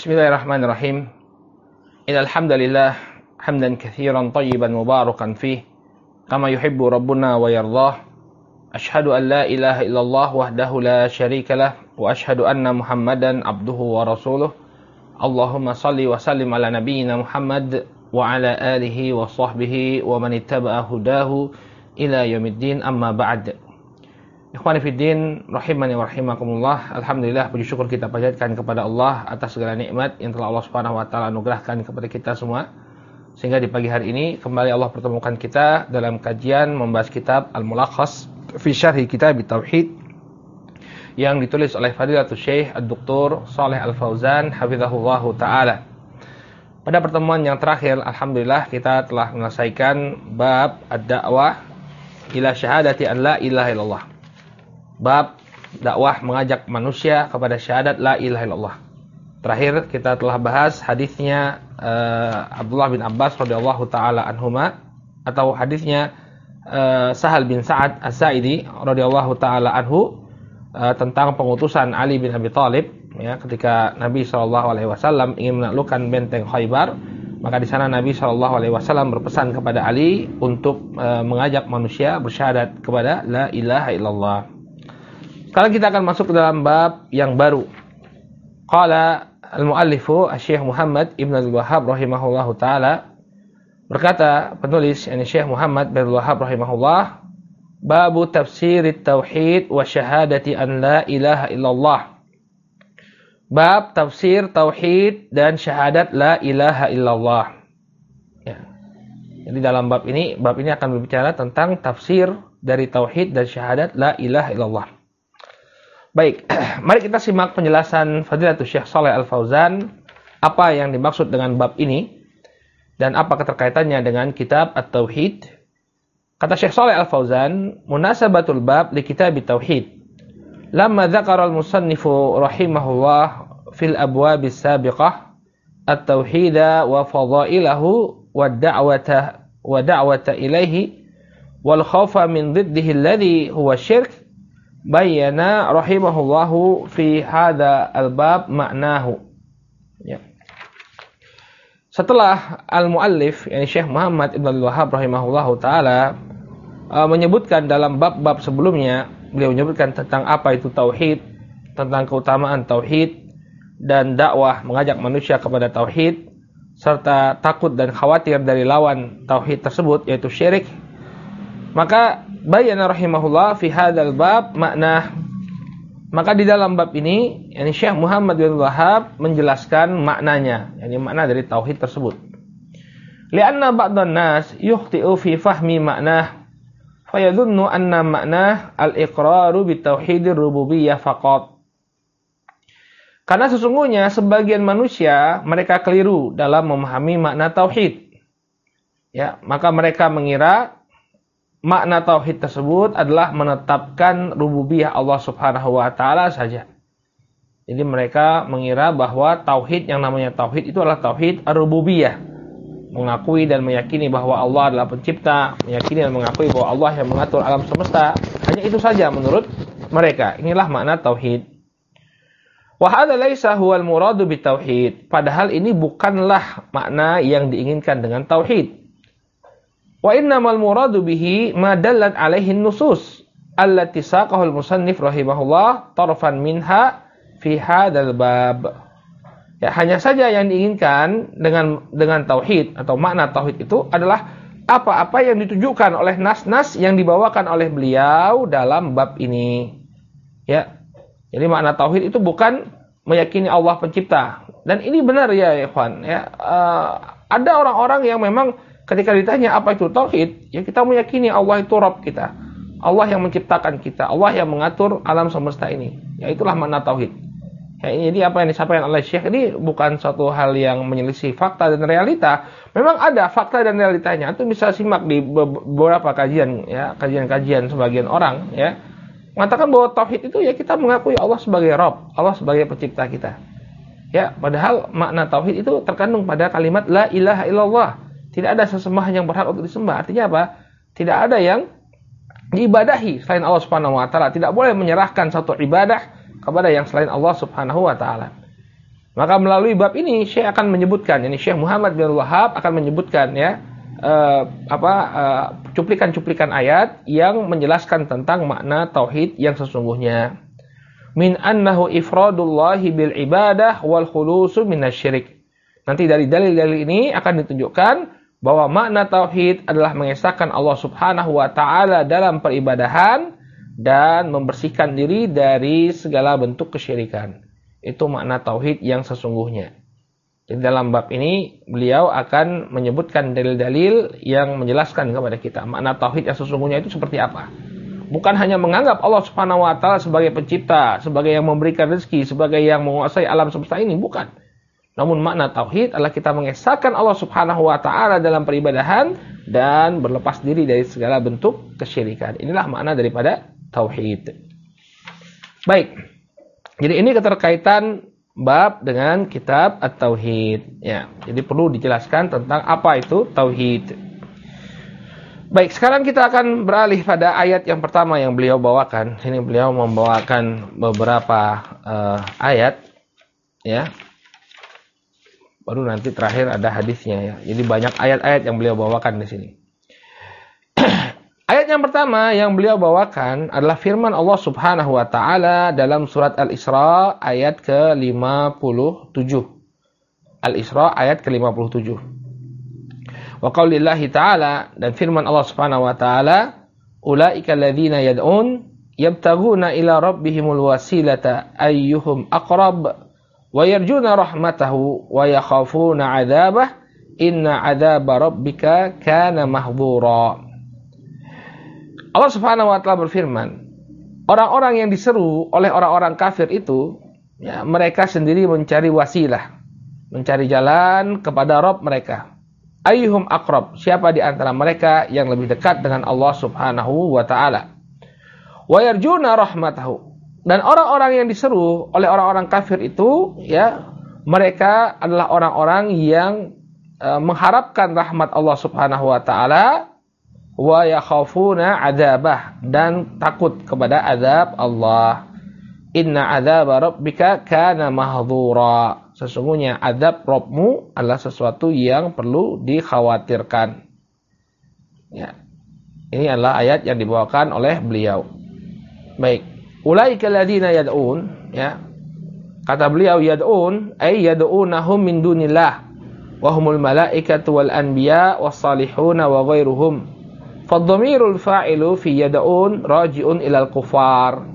Bismillahirrahmanirrahim. Innal hamdalillah hamdan katsiran thayyiban mubarakan fih kama yuhibbu rabbuna wa yardah. Asyhadu an la ilaha illallah wahdahu la syarikalah wa asyhadu anna Muhammadan abduhu wa rasuluh. Allahumma salli wa sallim ala nabiyyina Muhammad wa ala alihi wa sahbihi wa man ittaba'a hudahu ila yaumiddin, amma ba'd. Ikhwani fiddin, rahimani wa rahimakumullah. Alhamdulillah, puji syukur kita panjatkan kepada Allah atas segala nikmat yang telah Allah Subhanahu wa taala anugerahkan kepada kita semua. Sehingga di pagi hari ini kembali Allah pertemukan kita dalam kajian membahas kitab Al-Mulakhas fi Syarhi Kitab Tauhid yang ditulis oleh Fadilatul Syekh Ad-Doktor Shalih Al-Fauzan hafizahullahu taala. Pada pertemuan yang terakhir, alhamdulillah kita telah menyelesaikan bab ad-da'wah ila syahadati an la ilaha illallah. Bab dakwah mengajak manusia kepada syahadat la ilaha illallah. Terakhir kita telah bahas hadisnya Abdullah bin Abbas radhiyallahu taala anhuma, atau hadisnya Sahal bin Sa'ad As-Sa'idi radhiyallahu taala anhu tentang pengutusan Ali bin Abi Thalib, ya, ketika Nabi SAW ingin menaklukkan benteng Khaybar. Maka di sana Nabi SAW berpesan kepada Ali untuk mengajak manusia bersyahadat kepada la ilaha illallah. Sekarang kita akan masuk ke dalam bab yang baru. Qala al-muallifu Syekh Muhammad Ibn Abdul Wahhab rahimahullahu taala, berkata penulis, yakni Syekh Muhammad bin Abdul Wahhab rahimahullah, babu tafsir tauhid wa syahadati an la ilaha illallah. Bab tafsir tauhid dan syahadat la ilaha illallah. Ya. Jadi dalam bab ini akan berbicara tentang tafsir dari tauhid dan syahadat la ilaha illallah. Baik, mari kita simak penjelasan Fadilatul Syekh Shalih Al-Fauzan, apa yang dimaksud dengan bab ini dan apa keterkaitannya dengan kitab At-Tauhid. Kata Syekh Shalih Al-Fauzan, munasabatul bab li kitab At-Tauhid. Lamma dzakara al-musannifu rahimahullah fil abwab as-sabiqah at-tauhid wa fadailahu wa da'wata ilaihi wal khawfa min dhiddihi alladhi huwa syirk, bayyana rahimahullahu fi hadha al-bab ma'nahu. Ya. Setelah al-muallif, yakni Syekh Muhammad Ibn Abdul Wahhab rahimahullahu taala menyebutkan dalam bab-bab sebelumnya, beliau menyebutkan tentang apa itu tauhid, tentang keutamaan tauhid dan dakwah mengajak manusia kepada tauhid, serta takut dan khawatir dari lawan tauhid tersebut yaitu syirik. Maka bayyana rahimahullah fi hadzal bab makna. Maka di dalam bab ini, yakni Syekh Muhammad bin Wahhab menjelaskan maknanya, yakni makna dari tauhid tersebut. Li'anna ba'dhan nas yukhti'u fi fahmi makna, fayadhunnu anna makna al-iqraru bi tauhidir rububiyyah faqat. Karena sesungguhnya sebagian manusia mereka keliru dalam memahami makna tauhid. Ya, maka mereka mengira makna tauhid tersebut adalah menetapkan rububiyah Allah Subhanahu wa taala saja. Jadi mereka mengira bahwa tauhid, yang namanya tauhid itu adalah tauhid ar-rububiyah. Mengakui dan meyakini bahwa Allah adalah pencipta, meyakini dan mengakui bahwa Allah yang mengatur alam semesta. Hanya itu saja menurut mereka. Inilah makna tauhid. Wa hadza laisa huwal muradu bitauhid. Padahal ini bukanlah makna yang diinginkan dengan tauhid. Wa innamal muradu bihi ma dallat alaihi nusus allati saqahu al-musannif rahimahullah tarfan minha fi hadzal bab. Ya, hanya saja yang diinginkan dengan tauhid atau makna tauhid itu adalah apa-apa yang ditujukan oleh nas-nas yang dibawakan oleh beliau dalam bab ini. Ya. Jadi makna tauhid itu bukan meyakini Allah pencipta. Dan ini benar ya ikhwan, ya. Ada orang-orang yang memang ketika ditanya apa itu tauhid, ya kita meyakini Allah itu Rabb kita, Allah yang menciptakan kita, Allah yang mengatur alam semesta ini. Ya itulah makna tauhid. Ya, ini apa yang disampaikan oleh Syekh ini bukan suatu hal yang menyelisih fakta dan realita. Memang ada fakta dan realitanya. Itu bisa simak di beberapa kajian, ya, kajian-kajian sebagian orang, ya, mengatakan bahwa tauhid itu ya kita mengakui Allah sebagai Rabb, Allah sebagai pencipta kita. Ya, padahal makna tauhid itu terkandung pada kalimat la ilaha illallah. Tidak ada sesembahan yang berhak untuk disembah. Artinya apa? Tidak ada yang diibadahi selain Allah Subhanahu wa taala. Tidak boleh menyerahkan satu ibadah kepada yang selain Allah Subhanahu wa taala. Maka melalui bab ini Syekh akan menyebutkan, ini Syekh Muhammad bin Wahab akan menyebutkan ya cuplikan-cuplikan ayat yang menjelaskan tentang makna tauhid yang sesungguhnya. Min annahu ifradullahi bil ibadah wal khulusu minasyirik. Nanti dari dalil-dalil ini akan ditunjukkan bahwa makna tauhid adalah mengesahkan Allah Subhanahu wa taala dalam peribadahan dan membersihkan diri dari segala bentuk kesyirikan. Itu makna tauhid yang sesungguhnya. Jadi dalam bab ini beliau akan menyebutkan dalil-dalil yang menjelaskan kepada kita makna tauhid yang sesungguhnya itu seperti apa. Bukan hanya menganggap Allah Subhanahu wa taala sebagai pencipta, sebagai yang memberikan rezeki, sebagai yang menguasai alam semesta ini, bukan. Namun makna tauhid adalah kita mengesahkan Allah Subhanahu wa taala dalam peribadahan dan berlepas diri dari segala bentuk kesyirikan. Inilah makna daripada tauhid. Baik. Jadi ini keterkaitan bab dengan kitab At-Tauhid. Ya, jadi perlu dijelaskan tentang apa itu tauhid. Baik, sekarang kita akan beralih pada ayat yang pertama yang beliau bawakan. Ini beliau membawakan beberapa ayat, ya. Baru nanti terakhir ada hadisnya, ya. Jadi banyak ayat-ayat yang beliau bawakan di sini. Ayat yang pertama yang beliau bawakan adalah firman Allah Subhanahu wa taala dalam surat Al-Isra ayat ke-57. Al-Isra ayat ke-57. Wa qaulillahi ta'ala, dan firman Allah Subhanahu wa taala, ulaika alladzina yad'un yabtaguna ila rabbihimul wasilata ayyuhum aqrab wa yarjuna rahmatahu wa yakhafuna 'adzabah inna 'adzaba rabbika kana mahdhura. Allah Subhanahu wa taala berfirman, orang-orang yang diseru oleh orang-orang kafir itu, ya, mereka sendiri mencari wasilah, mencari jalan kepada Rabb mereka. Ayyuhum aqrab, siapa di antara mereka yang lebih dekat dengan Allah Subhanahu wa taala. Wa yarjuna rahmatahu, dan orang-orang yang diseru oleh orang-orang kafir itu, ya, mereka adalah orang-orang yang mengharapkan rahmat Allah Subhanahu wa taala. Wa yakhafuna 'adzabah, dan takut kepada azab Allah. Inna 'adzaba rabbika kana mahdhura, sesungguhnya azab Rabbmu adalah sesuatu yang perlu dikhawatirkan. Ya. Ini adalah ayat yang dibawakan oleh beliau. Baik, ulaika alladziina yad'un, ya. Kata beliau yad'un ay yad'unahum min dunillah wa humul malaikatu wal anbiya was salihuna wa ghairuhum. Fadhamirul fa'ilu fi yad'un raji'un ilal kufar.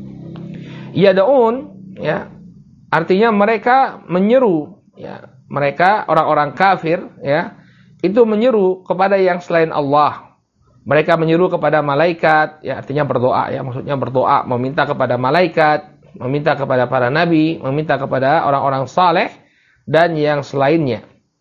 Yad'un, ya, artinya mereka menyeru, ya, mereka orang-orang kafir, ya, itu menyeru kepada yang selain Allah. Mereka menyeru kepada malaikat, ya, artinya berdoa, ya, maksudnya berdoa, meminta kepada malaikat, meminta kepada para nabi, meminta kepada orang-orang saleh dan yang selainnya.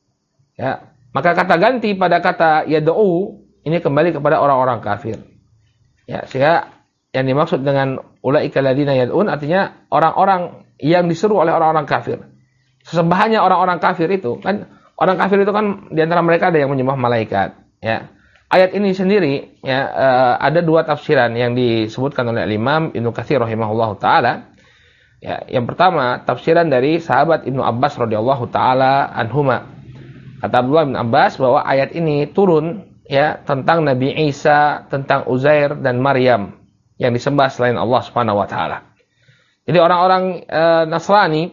Ya, maka kata ganti pada kata yad'u ini kembali kepada orang-orang kafir. Ya, sehingga yang dimaksud dengan ulaika alladzina yad'un artinya orang-orang yang diseru oleh orang-orang kafir. Sesembahannya orang-orang kafir itu kan, orang kafir itu kan di antara mereka ada yang menyembah malaikat, ya. Ayat ini sendiri, ya, ada dua tafsiran yang disebutkan oleh Imam Ibnu Katsir rahimahullahu taala. Ya, yang pertama tafsiran dari sahabat Ibnu Abbas radhiyallahu taala anhuma. Kata Abdullah bin Abbas bahwa ayat ini turun, ya, tentang Nabi Isa, tentang Uzair dan Maryam yang disembah selain Allah Subhanahu wa taala. Jadi orang-orang Nasrani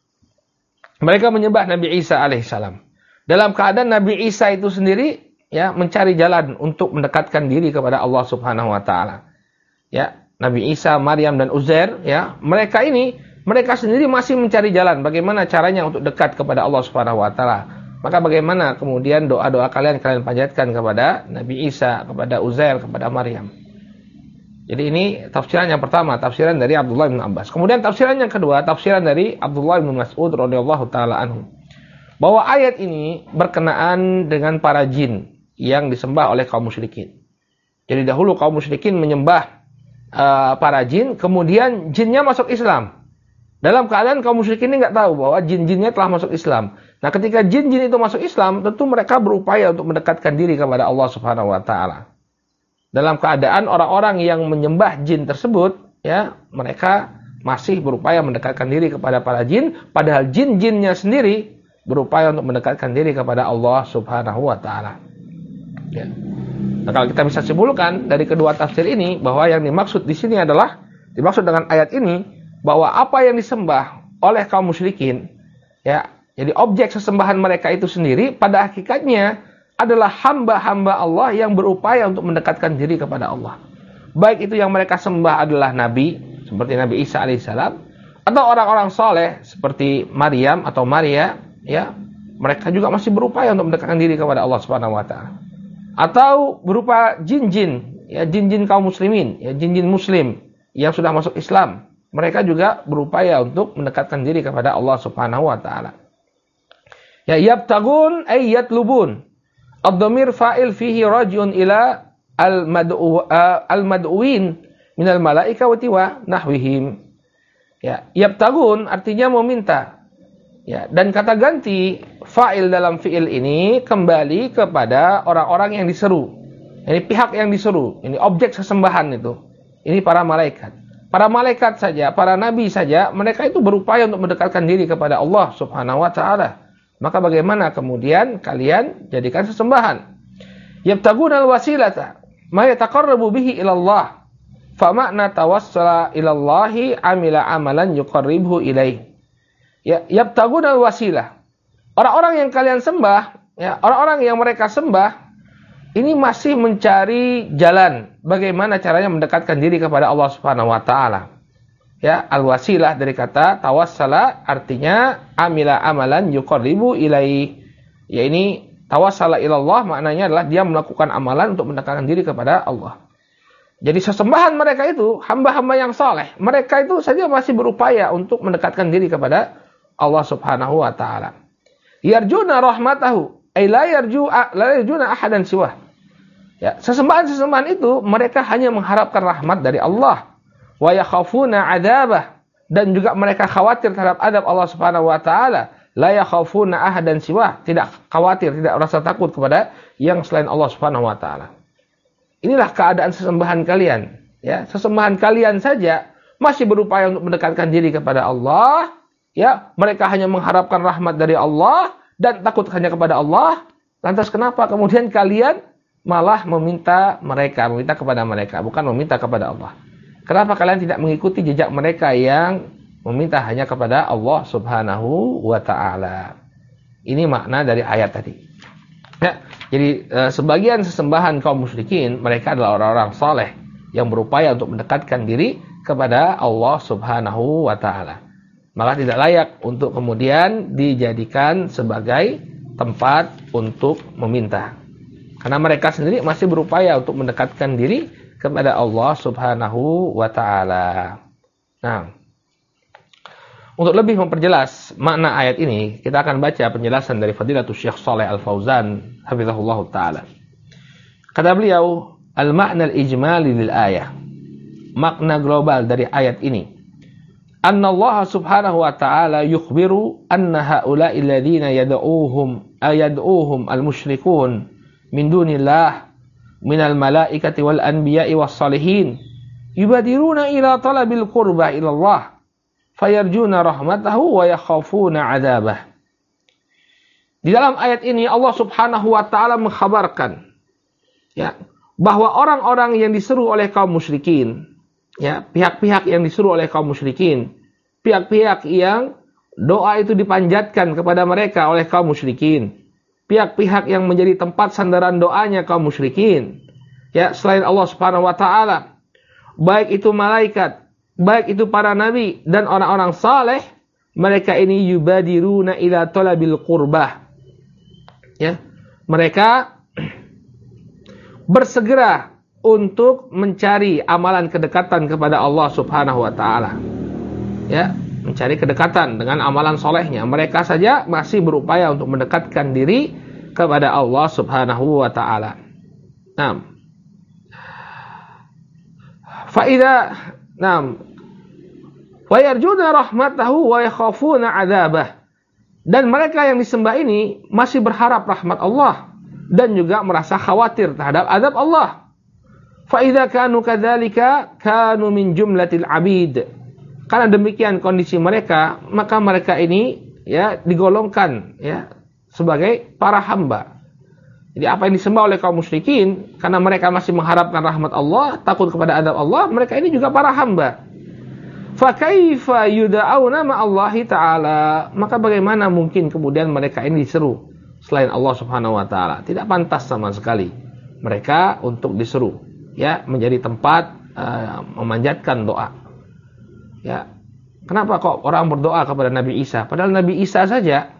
mereka menyembah Nabi Isa alaihissalam. Dalam keadaan Nabi Isa itu sendiri, ya, mencari jalan untuk mendekatkan diri kepada Allah Subhanahu wa taala. Ya, Nabi Isa, Maryam dan Uzair, ya, mereka sendiri masih mencari jalan bagaimana caranya untuk dekat kepada Allah Subhanahu wa taala. Maka bagaimana kemudian doa-doa kalian panjatkan kepada Nabi Isa, kepada Uzair, kepada Maryam. Jadi ini tafsiran yang pertama, tafsiran dari Abdullah bin Abbas. Kemudian tafsiran yang kedua, tafsiran dari Abdullah bin Mas'ud radhiyallahu taala anhu. Bahwa ayat ini berkenaan dengan para jin yang disembah oleh kaum musyrikin. Jadi dahulu kaum musyrikin menyembah para jin, kemudian jinnya masuk Islam. Dalam keadaan kaum musyrikin ini nggak tahu bahwa jin-jinnya telah masuk Islam. Nah, ketika jin-jin itu masuk Islam, tentu mereka berupaya untuk mendekatkan diri kepada Allah Subhanahu wa taala. Dalam keadaan orang-orang yang menyembah jin tersebut, ya, mereka masih berupaya mendekatkan diri kepada para jin, padahal jin-jinnya sendiri berupaya untuk mendekatkan diri kepada Allah Subhanahu wa taala. Ya. Nah, kalau kita bisa simpulkan dari kedua tafsir ini bahwa yang dimaksud di sini adalah dimaksud dengan ayat ini bahwa apa yang disembah oleh kaum musyrikin, ya, jadi objek sesembahan mereka itu sendiri pada hakikatnya adalah hamba-hamba Allah yang berupaya untuk mendekatkan diri kepada Allah. Baik itu yang mereka sembah adalah nabi seperti Nabi Isa alaihissalam atau orang-orang soleh seperti Maryam atau Maria, ya, mereka juga masih berupaya untuk mendekatkan diri kepada Allah Subhanahu wa taala. Atau berupa jin-jin, ya, jin-jin kaum muslimin, ya, jin-jin muslim yang sudah masuk Islam, mereka juga berupaya untuk mendekatkan diri kepada Allah Subhanahu wa taala. Ya, yabtagun ay yatlubun. Ad-dhamir fa'il fihi raji'un ila al-mad'uwin minal malaikati wa nahwihim. Ya, yabtagun artinya meminta. Ya, dan kata ganti fa'il dalam fi'il ini kembali kepada orang-orang yang diseru. Ini pihak yang diseru, ini objek sesembahan itu. Ini para malaikat. Para malaikat saja, para nabi saja, mereka itu berupaya untuk mendekatkan diri kepada Allah Subhanahu wa taala. Maka bagaimana kemudian kalian jadikan sesembahan? Yabtagunal wasilata ma yataqarrabu bihi ila Allah. Fa makna tawassala ila Allahi amila amalan yuqarribhu ilaih. Ya, yabtagunal wasilah. Orang-orang yang kalian sembah, ya, orang-orang yang mereka sembah ini masih mencari jalan bagaimana caranya mendekatkan diri kepada Allah Subhanahu wa taala. Ya, al-wasilah dari kata tawassala artinya amila amalan yuqarribu ilai. Ya, ini tawassala ilallah maknanya adalah dia melakukan amalan untuk mendekatkan diri kepada Allah. Jadi sesembahan mereka itu hamba-hamba yang saleh. Mereka itu saja masih berupaya untuk mendekatkan diri kepada Allah Subhanahu wa taala. Yarjuna rahmatahu, ay la yarjuna ahadan siwah. Ya, sesembahan-sesembahan itu mereka hanya mengharapkan rahmat dari Allah. Wa yakhafuna 'adzabah, dan juga mereka khawatir terhadap adab Allah Subhanahu wa taala. La yakhafuna ahadan siwah, tidak khawatir, tidak rasa takut kepada yang selain Allah Subhanahu wa taala. Inilah keadaan sesembahan kalian, ya. Sesembahan kalian saja masih berupaya untuk mendekatkan diri kepada Allah. Ya, mereka hanya mengharapkan rahmat dari Allah dan takut hanya kepada Allah. Lantas kenapa kemudian kalian malah meminta kepada mereka, bukan meminta kepada Allah? Kenapa kalian tidak mengikuti jejak mereka yang meminta hanya kepada Allah Subhanahu wa taala? Ini makna dari ayat tadi. Ya, jadi sebagian sesembahan kaum musyrikin mereka adalah orang-orang saleh yang berupaya untuk mendekatkan diri kepada Allah Subhanahu wa taala. Maka tidak layak untuk kemudian dijadikan sebagai tempat untuk meminta. Karena mereka sendiri masih berupaya untuk mendekatkan diri kepada Allah Subhanahu wa taala. Nah, untuk lebih memperjelas makna ayat ini, kita akan baca penjelasan dari Fadilatul Syekh Shalih Al-Fauzan hafizahullah taala. Kata beliau, al-ma'na al-ijmali lil ayah. Makna global dari ayat ini. Anna Allah Subhanahu wa ta'ala yukhbiru anna haula'i alladhina yad'uuhum al-musyrikun min dunillah minal malaikati wal anbiya'i was salihin yubadiruna ila talabil qurba ila Allah fayarjuna rahmatahu wa yakhafuna 'adzabah. Di dalam ayat ini Allah Subhanahu wa ta'ala mengkhabarkan, ya, bahwa orang-orang yang diseru oleh kaum musyrikin, ya, pihak-pihak yang disuruh oleh kaum musyrikin, pihak-pihak yang doa itu dipanjatkan kepada mereka oleh kaum musyrikin, pihak-pihak yang menjadi tempat sandaran doanya kaum musyrikin, ya, selain Allah Subhanahu wa taala, baik itu malaikat, baik itu para nabi dan orang-orang saleh, mereka ini yubadiruna ila talabil qurbah. Ya, mereka bersegera untuk mencari amalan kedekatan kepada Allah Subhanahu wa taala. Ya, mencari kedekatan dengan amalan solehnya. Mereka saja masih berupaya untuk mendekatkan diri kepada Allah Subhanahu wa taala. Naam. Wa yarjuna rahmatahu wa yakhafuna 'adzabah. Dan mereka yang disembah ini masih berharap rahmat Allah dan juga merasa khawatir terhadap azab Allah. Fa idza kanu kadzalika kanu min jumlatil 'abid karena demikian kondisi mereka, maka mereka ini ya digolongkan ya sebagai para hamba. Jadi apa yang disembah oleh kaum musyrikin, karena mereka masih mengharapkan rahmat Allah, takut kepada adab Allah, mereka ini juga para hamba. Fa kaifa yud'auna ma'allahi ta'ala? Maka bagaimana mungkin kemudian mereka ini diseru selain Allah Subhanahu wa taala? Tidak pantas sama sekali mereka untuk diseru ya menjadi tempat memanjatkan doa. Ya. Kenapa kok orang berdoa kepada Nabi Isa? Padahal Nabi Isa saja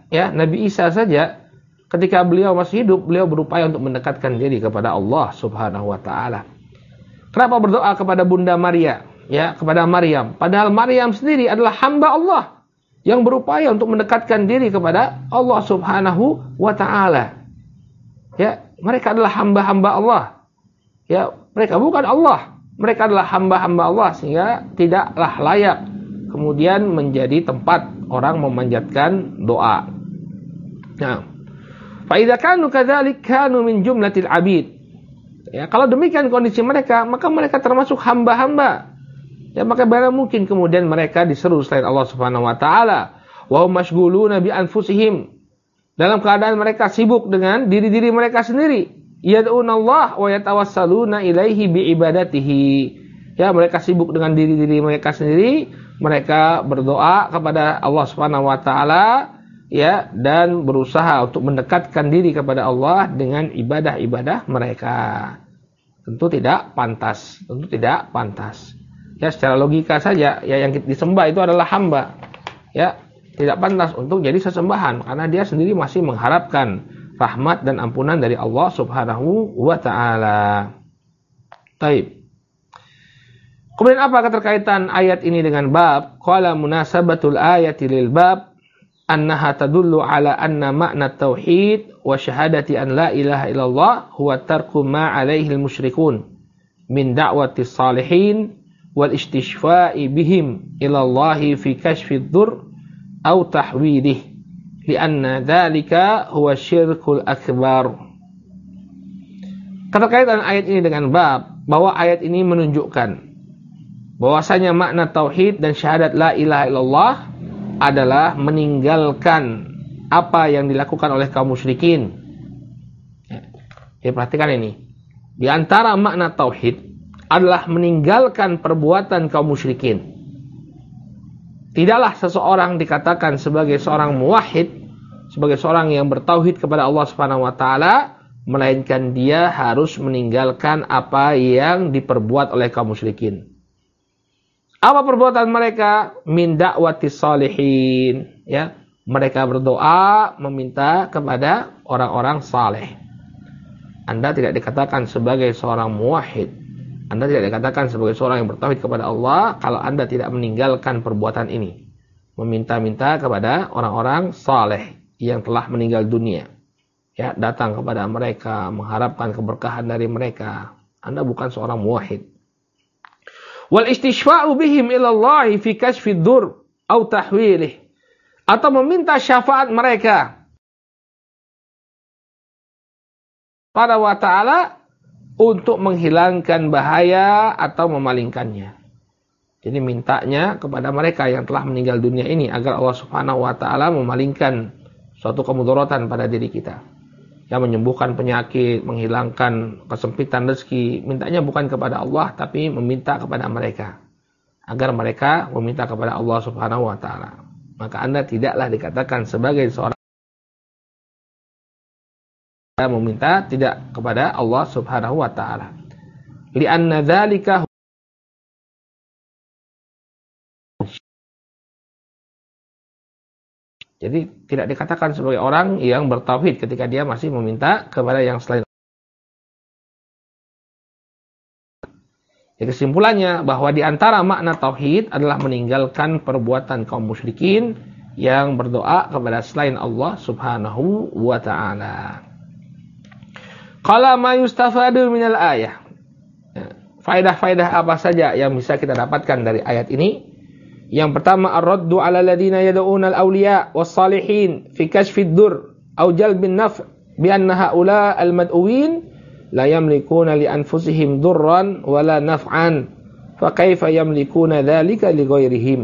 ketika beliau masih hidup, beliau berupaya untuk mendekatkan diri kepada Allah Subhanahu wa taala. Kenapa berdoa kepada Bunda Maria? Ya, kepada Maryam. Padahal Maryam sendiri adalah hamba Allah yang berupaya untuk mendekatkan diri kepada Allah Subhanahu wa taala. Ya, mereka adalah hamba-hamba Allah. Ya, mereka bukan Allah. Mereka adalah hamba-hamba Allah sehingga tidaklah layak kemudian menjadi tempat orang memanjatkan doa. Nah, fa idza kanu kadzalik kanu min jumlatil abid. Ya, kalau demikian kondisi mereka, maka mereka termasuk hamba-hamba. Ya, maka bagaimana mungkin kemudian mereka diseru selain Allah Subhanahu wa taala? Wa hum mashghuluna bi anfusihim. Dalam keadaan mereka sibuk dengan diri-diri mereka sendiri. Yad'unallah wa yatawassaluna ilaihi bi ibadatihi. Ya, mereka sibuk dengan diri-diri mereka sendiri, mereka berdoa kepada Allah Subhanahu wa taala ya dan berusaha untuk mendekatkan diri kepada Allah dengan ibadah-ibadah mereka. Tentu tidak pantas, Ya, secara logika saja, ya yang disembah itu adalah hamba. Ya, tidak pantas untuk jadi sesembahan karena dia sendiri masih mengharapkan rahmat dan ampunan dari Allah Subhanahu wa taala. Taib. Kemudian apa keterkaitan ayat ini dengan bab? Qala munasabatul ayati lil bab annaha tadullu ala anna ma'na tauhid wa syahadati an la ilaha illallah huwa tarku ma alaihi al-musyrikun min da'wati salihin wal istishfa'i bihim ilallahi fi kashfi dzur au tahwidih lianna dzalika huwa syirkul akbar. Keterkaitan ayat ini dengan bab bahwa ayat ini menunjukkan bahwasanya makna tauhid dan syahadat la ilaha illallah adalah meninggalkan apa yang dilakukan oleh kaum musyrikin. Ya, perhatikan ini. Di antara makna tauhid adalah meninggalkan perbuatan kaum musyrikin. Tidaklah seseorang dikatakan sebagai seorang muwahhid, sebagai seorang yang bertauhid kepada Allah Subhanahu wa taala, melainkan dia harus meninggalkan apa yang diperbuat oleh kaum musyrikin. Apa perbuatan mereka? Min da'wati salihin, ya. Mereka berdoa meminta kepada orang-orang saleh. Anda tidak dikatakan sebagai seorang muwahhid. Anda tidak dikatakan sebagai seorang yang bertauhid kepada Allah kalau Anda tidak meninggalkan perbuatan ini. Meminta-minta kepada orang-orang saleh yang telah meninggal dunia. Ya, datang kepada mereka, mengharapkan keberkahan dari mereka. Anda bukan seorang muwahhid. Wal istishfa'u bihim ilallahi fi kashfi dzur au tahwilih. Atau meminta syafaat mereka pada wa ta'ala untuk menghilangkan bahaya atau memalingkannya. Jadi mintanya kepada mereka yang telah meninggal dunia ini agar Allah Subhanahu wa taala memalingkan suatu kemudaratan pada diri kita. Yang menyembuhkan penyakit, menghilangkan kesempitan rezeki, mintanya bukan kepada Allah tapi meminta kepada mereka agar mereka meminta kepada Allah Subhanahu wa taala. Maka Anda tidaklah dikatakan sebagai seorang meminta tidak kepada Allah Subhanahu wa taala. Li'anna dzalika Jadi tidak dikatakan sebagai orang yang bertauhid ketika dia masih meminta kepada yang selain. Jadi kesimpulannya bahwa di antara makna tauhid adalah meninggalkan perbuatan kaum musyrikin yang berdoa kepada selain Allah Subhanahu wa taala. Qala ma yustafadu minal ayah. Faedah-faedah apa saja yang bisa kita dapatkan dari ayat ini? Yang pertama, ar-raddu 'ala alladziina yad'uuna al-awliya was-salihin fi kashfi ad-dur aw jalbin naf' bi anna haula al-mad'uwin la yamlikuna li anfusihim durran wala naf'an fa kaifa yamlikuna dzalika li ghairihim.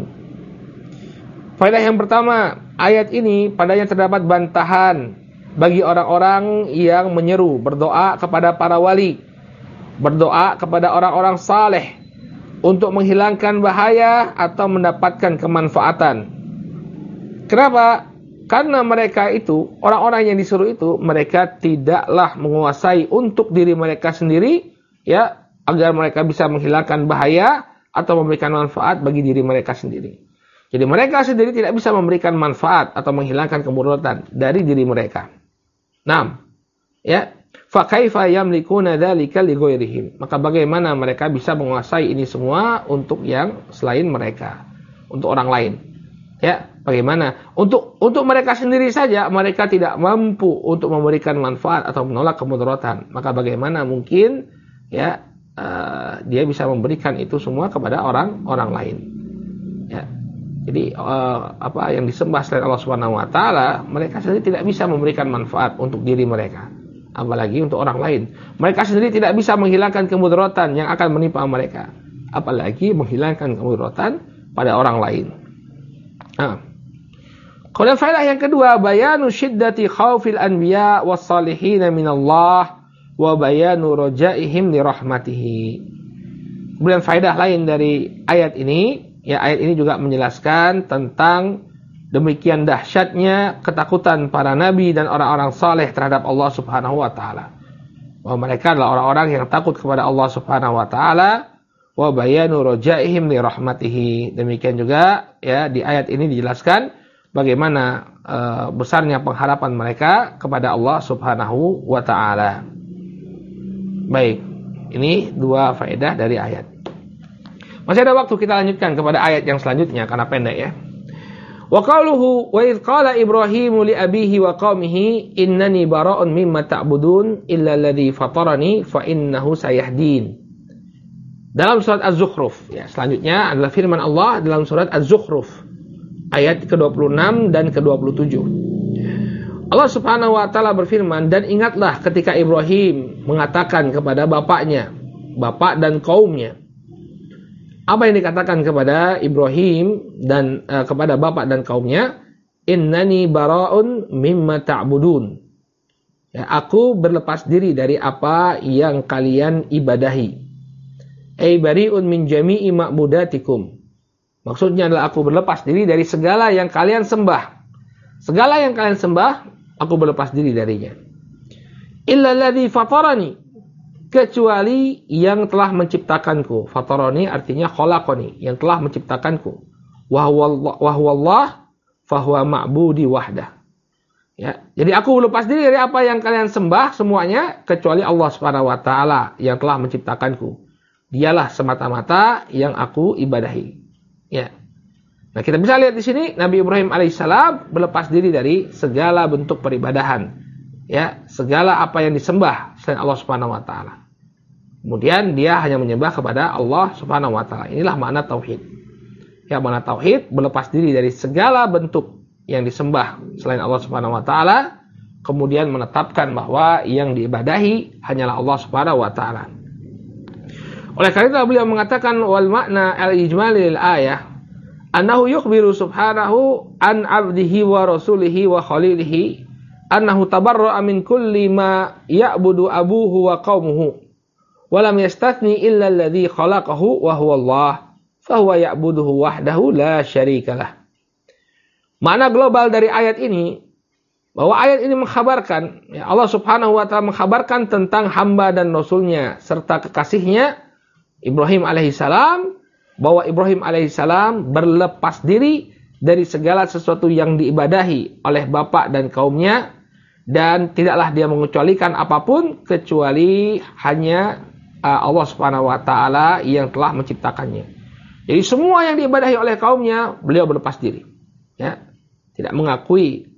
Faedah yang pertama, ayat ini padanya terdapat bantahan bagi orang-orang yang menyeru berdoa kepada para wali, berdoa kepada orang-orang saleh untuk menghilangkan bahaya atau mendapatkan kemanfaatan. Kenapa? Karena mereka itu, orang-orang yang disuruh itu, mereka tidaklah menguasai untuk diri mereka sendiri, ya, agar mereka bisa menghilangkan bahaya atau memberikan manfaat bagi diri mereka sendiri. Jadi mereka sendiri tidak bisa memberikan manfaat atau menghilangkan kemudaratan dari diri mereka. Naam, ya, fa kaifa yamlikuna dzalika li ghairihim. Maka bagaimana mereka bisa menguasai ini semua untuk yang selain mereka, untuk orang lain? Ya, bagaimana? Untuk mereka sendiri saja mereka tidak mampu untuk memberikan manfaat atau menolak kemudaratan. Maka bagaimana mungkin ya dia bisa memberikan itu semua kepada orang lain? Ya. Jadi apa yang disembah selain Allah Subhanahu wa taala, mereka sendiri tidak bisa memberikan manfaat untuk diri mereka, apalagi untuk orang lain. Mereka sendiri tidak bisa menghilangkan kemudaratan yang akan menimpa mereka, apalagi menghilangkan kemudaratan pada orang lain. Nah, kemudian faedah yang kedua, bayanu syiddati khaufil anbiya was salihin minallah wa bayanu rajaihim li rahmatihi. Kemudian faedah lain dari ayat ini, ya, ayat ini juga menjelaskan tentang demikian dahsyatnya ketakutan para nabi dan orang-orang saleh terhadap Allah Subhanahu wa taala. Bahwa mereka adalah orang-orang yang takut kepada Allah Subhanahu wa taala, wa bayanu rajaihim li rahmatihi. Demikian juga ya di ayat ini dijelaskan bagaimana besarnya pengharapan mereka kepada Allah Subhanahu wa taala. Baik, ini dua faedah dari ayat. Masih ada waktu, kita lanjutkan kepada ayat yang selanjutnya karena pendek ya. Wa qauluhu wa idz qala Ibrahimu li abihi wa qaumihi innani bara'un mimma ta'budun illa alladhi fatarani fa innahu sayahdin. Dalam surat Az-Zukhruf, ya, selanjutnya adalah firman Allah dalam surat Az-Zukhruf ayat ke-26 dan ke-27. Allah Subhanahu wa taala berfirman, dan ingatlah ketika Ibrahim mengatakan kepada bapaknya, bapak dan kaumnya. Apa yang dikatakan kepada Ibrahim dan kepada bapak dan kaumnya? Innani bara'un mimma ta'budun. Ya, aku berlepas diri dari apa yang kalian ibadahi. Ai bari'un min jami'i ma'budatikum. Maksudnya adalah aku berlepas diri dari segala yang kalian sembah. Segala yang kalian sembah, aku berlepas diri darinya. Illa alladhi fatarani. Kecuali yang telah menciptakanku. Fatarani artinya khalaqani, yang telah menciptakanku. Wa huwa Allah fahuwa ma'budi wahdah. Ya, jadi aku lepas diri dari apa yang kalian sembah semuanya kecuali Allah Subhanahu wa taala yang telah menciptakanku. Dialah semata-mata yang aku ibadahi. Ya. Nah, kita bisa lihat di sini Nabi Ibrahim alaihissalam berlepas diri dari segala bentuk peribadahan. Ya, segala apa yang disembah selain Allah Subhanahu wa taala. Kemudian dia hanya menyembah kepada Allah Subhanahu wa taala. Inilah makna tauhid. Ya, makna tauhid berlepas diri dari segala bentuk yang disembah selain Allah Subhanahu wa taala, kemudian menetapkan bahwa yang diibadahi hanyalah Allah Subhanahu wa taala. Oleh karena itu beliau mengatakan wal makna al-ijmali lil ayah annahu yukhbiru subhanahu an 'abdihi wa rasulihi wa khalilihi annahu tabarra'a min kulli ma ya'budu abuhu wa qaumuhu. Walam yastathni illa alladhi khalaqahu wa huwa Allah fa huwa ya'buduhu wahdahu la syarikalah. Makna global dari ayat ini bahwa ayat ini mengkhabarkan, ya, Allah Subhanahu wa taala mengkhabarkan tentang hamba dan rasulnya serta kekasihnya Ibrahim alaihissalam, bahwa Ibrahim alaihissalam berlepas diri dari segala sesuatu yang diibadahi oleh bapak dan kaumnya, dan tidaklah dia mengecualikan apapun kecuali hanya Allah Subhanahu wa taala yang telah menciptakannya. Jadi semua yang diibadahi oleh kaumnya, beliau berlepas diri. Ya. Tidak mengakui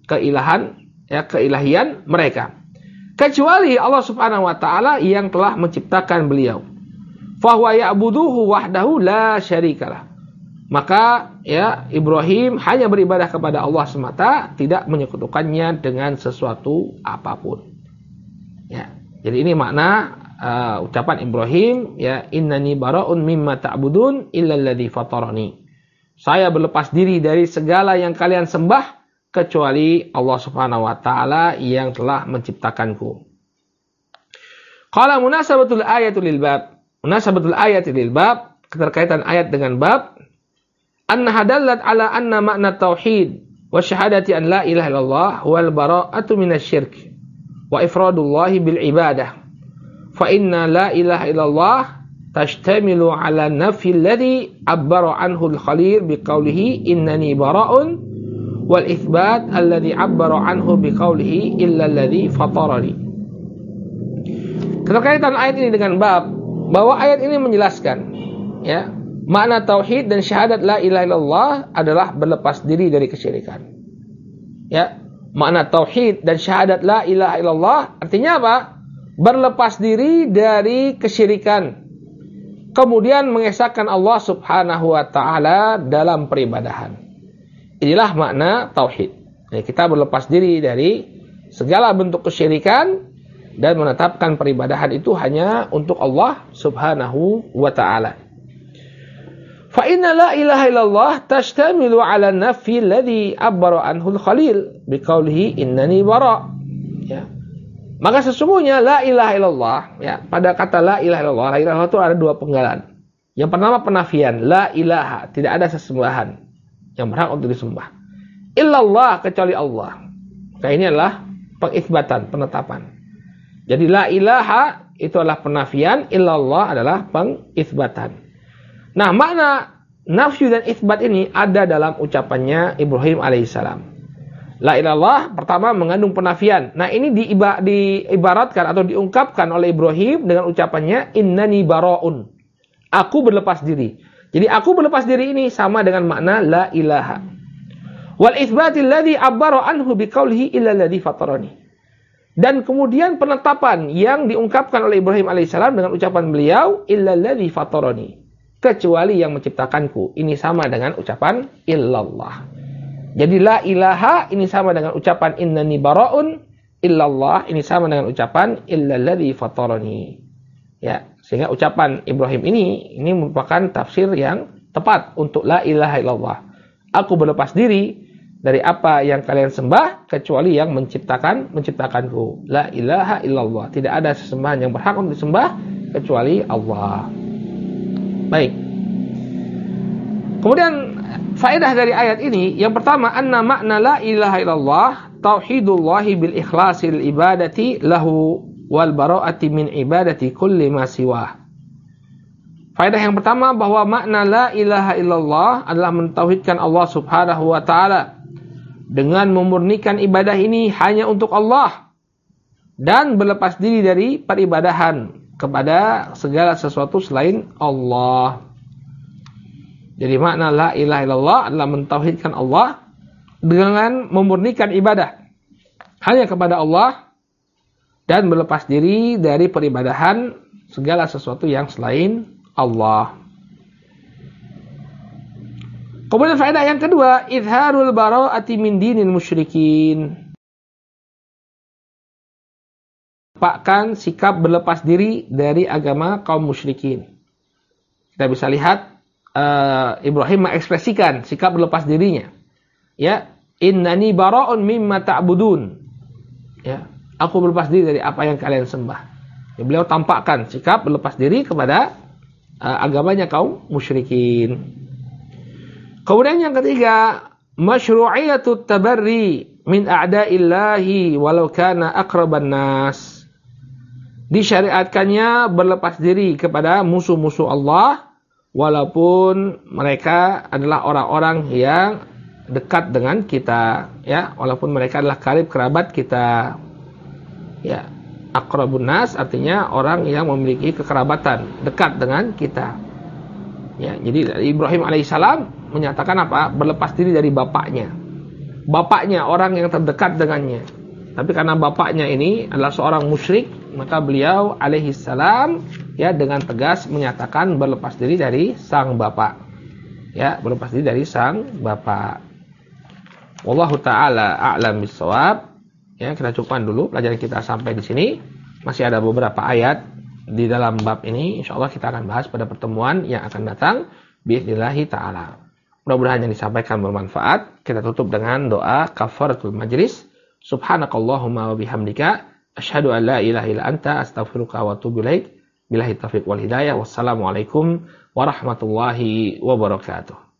keilahian mereka. Kecuali Allah Subhanahu wa taala yang telah menciptakan beliau. Fa huwa ya'buduhu wahdahu la syarikalah. Maka ya Ibrahim hanya beribadah kepada Allah semata, tidak menyekutukannya dengan sesuatu apapun. Ya. Jadi ini makna ucapan Ibrahim, ya, innani bara'un mimma ta'budun illa alladzi fatarani. Saya berlepas diri dari segala yang kalian sembah kecuali Allah Subhanahu wa taala yang telah menciptakanku. Qala munasabatul ayati lil bab. Munasabatul ayati lil bab, keterkaitan ayat dengan bab, anna hadallat ala anna makna tauhid wa syahadati an la ilaha illallah wal bara'atu minasyirk wa ifradullahi bil ibadah. Fa inna la ilaha illallah tashtamilu ala nafi alladhi abbara anhu al-khalil biqaulihi innani bara'un wal itsbat alladhi abbara anhu biqaulihi illa alladhi fatarani. Keterkaitan ayat ini dengan bab, bahwa ayat ini menjelaskan, ya, makna tauhid dan syahadat la ilaha illallah adalah berlepas diri dari kesyirikan. Ya, makna tauhid dan syahadat la ilaha illallah artinya apa? Berlepas diri dari kesyirikan. Kemudian mengesahkan Allah Subhanahu wa taala dalam peribadahan. Inilah makna tauhid. Ya, kita berlepas diri dari segala bentuk kesyirikan dan menetapkan peribadahan itu hanya untuk Allah Subhanahu wa ta'ala. Fa inna la ilaha illallah tashtamilu ala nafi alladhi abbara anhu al-khalil biqaulihi innani bara. Ya. Maka sesungguhnya la ilaha illallah, ya, pada kata la ilaha illallah itu ada dua penggalan. Yang pertama penafian, la ilaha, tidak ada sesembahan yang berhak untuk disembah. Illallah, kecuali Allah. Nah, ini adalah pengisbatan, penetapan. Jadi la ilaha itu adalah penafian, illallah adalah pengisbatan. Nah, makna nafyu dan isbat ini ada dalam ucapannya Ibrahim alaihissalam. La ilallah pertama mengandung penafian. Nah, ini diibaratkan atau diungkapkan oleh Ibrahim dengan ucapannya innani bara'un. Aku berlepas diri. Jadi aku berlepas diri ini sama dengan makna la ilaha. Wal itsbatil ladzi abbara anhu biqaulihi illa alladzi fatarani. Dan kemudian penetapan yang diungkapkan oleh Ibrahim alaihissalam dengan ucapan beliau illalladzi fatarani, kecuali yang menciptakanku. Ini sama dengan ucapan illallah. Jadi la ilaha ini sama dengan ucapan innani bara'un, illallah ini sama dengan ucapan illalladzi fatarani. Ya, sehingga ucapan Ibrahim ini merupakan tafsir yang tepat untuk la ilaha illallah. Aku berlepas diri dari apa yang kalian sembah kecuali yang menciptakanku. La ilaha illallah. Tidak ada sesembahan yang berhak untuk disembah kecuali Allah. Baik. Kemudian faedah dari ayat ini, yang pertama, anna makna la ilaha illallah tauhidullahi bil ikhlasil ibadati lahu wal bara'ati min ibadati kulli ma siwah. Faedah yang pertama, bahwa makna la ilaha illallah adalah mentauhidkan Allah Subhanahu wa taala dengan memurnikan ibadah ini hanya untuk Allah dan berlepas diri dari peribadahan kepada segala sesuatu selain Allah. Jadi makna la ilaha illallah adalah mentauhidkan Allah dengan memurnikan ibadah hanya kepada Allah dan berlepas diri dari peribadahan segala sesuatu yang selain Allah. Kemudian faedah yang kedua, izharul bara'ati min dinil musyrikin. Nampakkan sikap berlepas diri dari agama kaum musyrikin. Kita bisa lihat Ibrahim mengekspresikan sikap berlepas dirinya. Ya, innani bara'un mimma ta'budun. Ya, aku berlepas diri dari apa yang kalian sembah. Ya, beliau tampakkan sikap berlepas diri kepada agamanya kaum musyrikin. Kemudian yang ketiga, masyru'iyatut tabarri min a'da'illahi walau kana aqraban nas. Disyariatkannya berlepas diri kepada musuh-musuh Allah walaupun mereka adalah orang-orang yang dekat dengan kita, ya, walaupun mereka adalah karib kerabat kita. Ya, aqrabun nas artinya orang yang memiliki kekerabatan dekat dengan kita. Ya, jadi Ibrahim alaihissalam menyatakan apa? Berlepas diri dari bapaknya. Bapaknya orang yang terdekat dengannya. Tapi karena bapaknya ini adalah seorang musyrik, maka beliau alaihissalam, ya, dengan tegas menyatakan berlepas diri dari sang bapak. Ya, berlepas diri dari sang bapak. Wallahu taala a'lam bissawab. Ya, kita cukupkan dulu pelajaran kita sampai di sini. Masih ada beberapa ayat di dalam bab ini insyaallah kita akan bahas pada pertemuan yang akan datang biidznillahi taala. Mudah-mudahan yang disampaikan bermanfaat. Kita tutup dengan doa kafaratul majlis. Subhanakallahumma wa bihamdika asyhadu an la ilaha illa anta astaghfiruka wa atubu ilaik. Billahi taufiq wal hidayah. Wassalamualaikum warahmatullahi wabarakatuh.